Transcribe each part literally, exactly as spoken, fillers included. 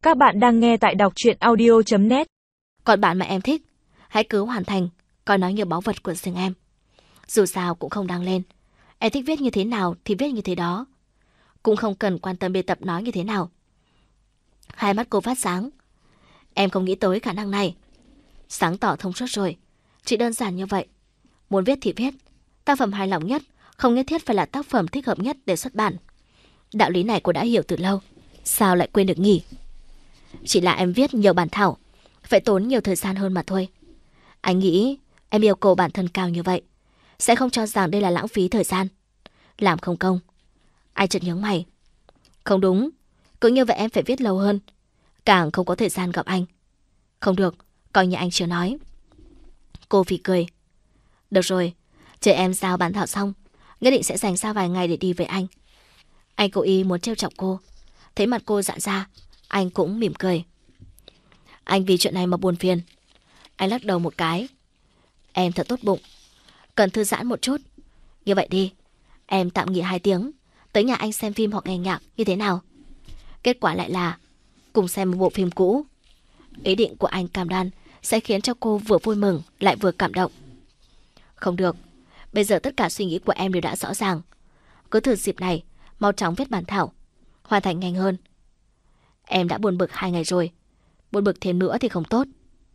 Các bạn đang nghe tại đọc truyện audio chấm net. Còn bạn mà em thích, hãy cứ hoàn thành, coi nó như báu vật của riêng em. Dù sao cũng không đăng lên. Em thích viết như thế nào thì viết như thế đó. Cũng không cần quan tâm biên tập nói như thế nào. Hai mắt cô phát sáng. Em không nghĩ tới khả năng này. Sáng tỏ thông suốt rồi. Chỉ đơn giản như vậy. Muốn viết thì viết. Tác phẩm hài lòng nhất không nhất thiết phải là tác phẩm thích hợp nhất để xuất bản. Đạo lý này cô đã hiểu từ lâu. Sao lại quên được nhỉ? Chỉ là em viết nhiều bản thảo, phải tốn nhiều thời gian hơn mà thôi. Anh nghĩ em yêu cầu bản thân cao như vậy, sẽ không cho rằng đây là lãng phí thời gian, làm không công. Anh chợt nhướng mày. Không đúng, cứ như vậy em phải viết lâu hơn, càng không có thời gian gặp anh. Không được, coi như anh chưa nói. Cô phì cười. Được rồi, chờ em giao bản thảo xong, nhất định sẽ dành ra vài ngày để đi với anh. Anh cố ý muốn trêu chọc cô. Thấy mặt cô giãn ra, anh cũng mỉm cười. Anh vì chuyện này mà buồn phiền. Anh lắc đầu một cái. Em thật tốt bụng, cần thư giãn một chút. Như vậy đi, em tạm nghỉ hai tiếng, tới nhà anh xem phim hoặc nghe nhạc như thế nào? Kết quả lại là cùng xem một bộ phim cũ. Ý định của anh cam đoan sẽ khiến cho cô vừa vui mừng lại vừa cảm động. Không được, bây giờ tất cả suy nghĩ của em đều đã rõ ràng. Cứ thử dịp này, mau chóng viết bản thảo, hoàn thành nhanh hơn. Em đã buồn bực hai ngày rồi, buồn bực thêm nữa thì không tốt.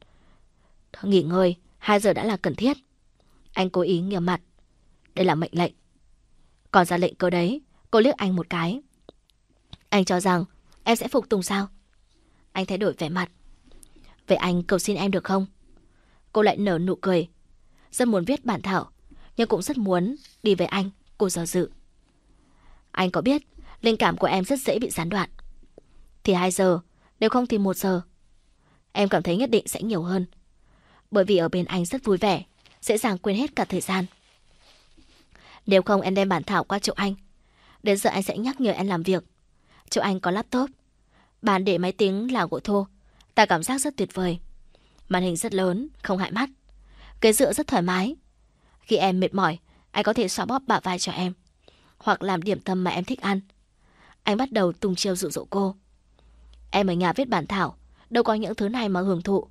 Nghỉ ngơi, hai giờ đã là cần thiết. Anh cố ý nghiêm mặt. Đây là mệnh lệnh. Còn ra lệnh cơ đấy. Cô liếc anh một cái. Anh cho rằng em sẽ phục tùng sao? Anh thay đổi vẻ mặt. Vậy anh cầu xin em được không? Cô lại nở nụ cười. Rất muốn viết bản thảo, nhưng cũng rất muốn đi với anh. Cô do dự. Anh có biết linh cảm của em rất dễ bị gián đoạn. Thì hai giờ, nếu không thì một giờ. Em cảm thấy nhất định sẽ nhiều hơn. Bởi vì ở bên anh rất vui vẻ, dễ dàng quên hết cả thời gian. Nếu không em đem bản thảo qua chỗ anh, đến giờ anh sẽ nhắc nhở em làm việc. Chỗ anh có laptop, bàn để máy tính là gỗ thô, ta cảm giác rất tuyệt vời. Màn hình rất lớn, không hại mắt. Ghế dựa rất thoải mái. Khi em mệt mỏi, anh có thể xoa bóp bả vai cho em, hoặc làm điểm tâm mà em thích ăn. Anh bắt đầu tung chiêu dụ dỗ cô. Em ở nhà viết bản thảo, đâu có những thứ này mà hưởng thụ.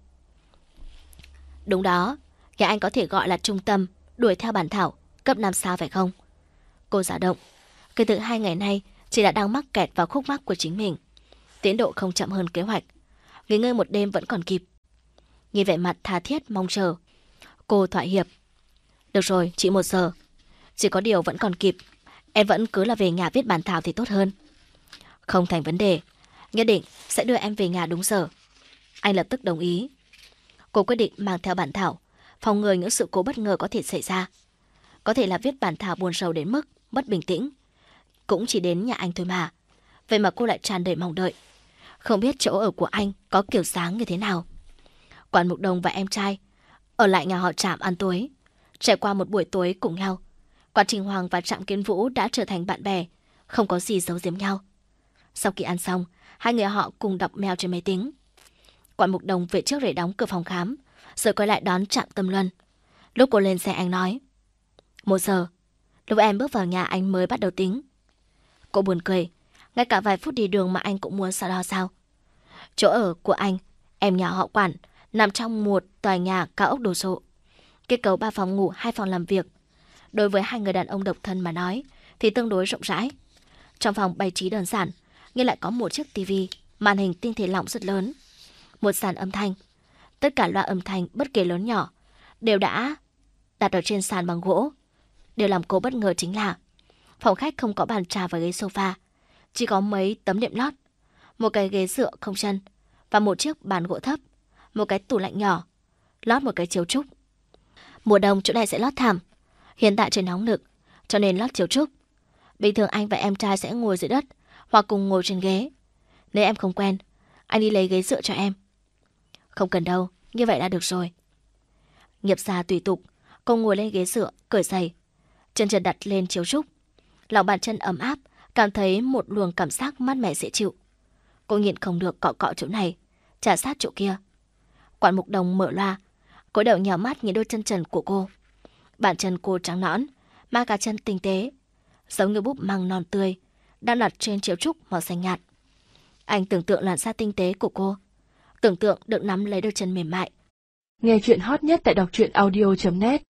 Đúng đó, nhà anh có thể gọi là trung tâm đuổi theo bản thảo cấp năm sao phải không? Cô dao động. Kể từ hai ngày nay, chị đã đang mắc kẹt vào khúc mắc của chính mình. Tiến độ không chậm hơn kế hoạch. Nghỉ ngơi một đêm vẫn còn kịp. Nhìn vẻ mặt tha thiết mong chờ, cô thỏa hiệp. Được rồi, chị một giờ. Chỉ có điều vẫn còn kịp. Em vẫn cứ là về nhà viết bản thảo thì tốt hơn. Không thành vấn đề. Nhất định sẽ đưa em về nhà đúng giờ. Anh lập tức đồng ý. Cô quyết định mang theo bản thảo, phòng ngừa những sự cố bất ngờ có thể xảy ra. Có thể là viết bản thảo buồn rầu đến mức mất bình tĩnh. Cũng chỉ đến nhà anh thôi mà. Vậy mà cô lại tràn đầy mong đợi. Không biết chỗ ở của anh có kiểu dáng như thế nào. Quản Mục Đồng và em trai ở lại nhà họ Trạm ăn tối. Trải qua một buổi tối cùng nhau, Quản Trình Hoàng và Trạm Kiến Vũ đã trở thành bạn bè, không có gì giấu giếm nhau. Sau khi ăn xong, hai người họ cùng đọc mail trên máy tính. Quản Mục Đồng về trước để đóng cửa phòng khám, rồi quay lại đón Trạm Tâm Luân. Lúc cô lên xe anh nói, một giờ. Lúc em bước vào nhà anh mới bắt đầu tính. Cô buồn cười. Ngay cả vài phút đi đường mà anh cũng muốn so đo sao? Chỗ ở của anh, em nhà họ Quản, nằm trong một tòa nhà cao ốc đồ sộ. Kết cấu ba phòng ngủ, hai phòng làm việc. Đối với hai người đàn ông độc thân mà nói thì tương đối rộng rãi. Trong phòng bày trí đơn giản, nhưng lại có một chiếc tivi, màn hình tinh thể lỏng rất lớn, một sàn âm thanh. Tất cả loa âm thanh bất kể lớn nhỏ đều đã đặt ở trên sàn bằng gỗ. Điều làm cô bất ngờ chính là phòng khách không có bàn trà và ghế sofa, chỉ có mấy tấm đệm lót, một cái ghế dựa không chân và một chiếc bàn gỗ thấp, một cái tủ lạnh nhỏ, lót một cái chiếu trúc. Mùa đông chỗ này sẽ lót thảm. Hiện tại trời nóng nực, cho nên lót chiếu trúc. Bình thường anh và em trai sẽ ngồi dưới đất hoặc cùng ngồi trên ghế. Nếu em không quen, anh đi lấy ghế dựa cho em. Không cần đâu, như vậy đã được rồi. Nghiệp gia tùy tục, cô ngồi lên ghế dựa, cởi giày, chân trần đặt lên chiếu trúc. Lòng bàn chân ấm áp, cảm thấy một luồng cảm giác mát mẻ dễ chịu. Cô nhịn không được cọ cọ chỗ này, chà sát chỗ kia. Quản Mục Đồng mở loa, cúi đầu nhào mắt nhìn đôi chân trần của cô. Bàn chân cô trắng nõn, mang cả chân tinh tế, giống như búp măng non tươi đang đặt trên chiếu trúc màu xanh nhạt. Anh tưởng tượng làn da tinh tế của cô, tưởng tượng được nắm lấy đôi chân mềm mại. Nghe chuyện hot nhất tại đọc truyện audio chấm net.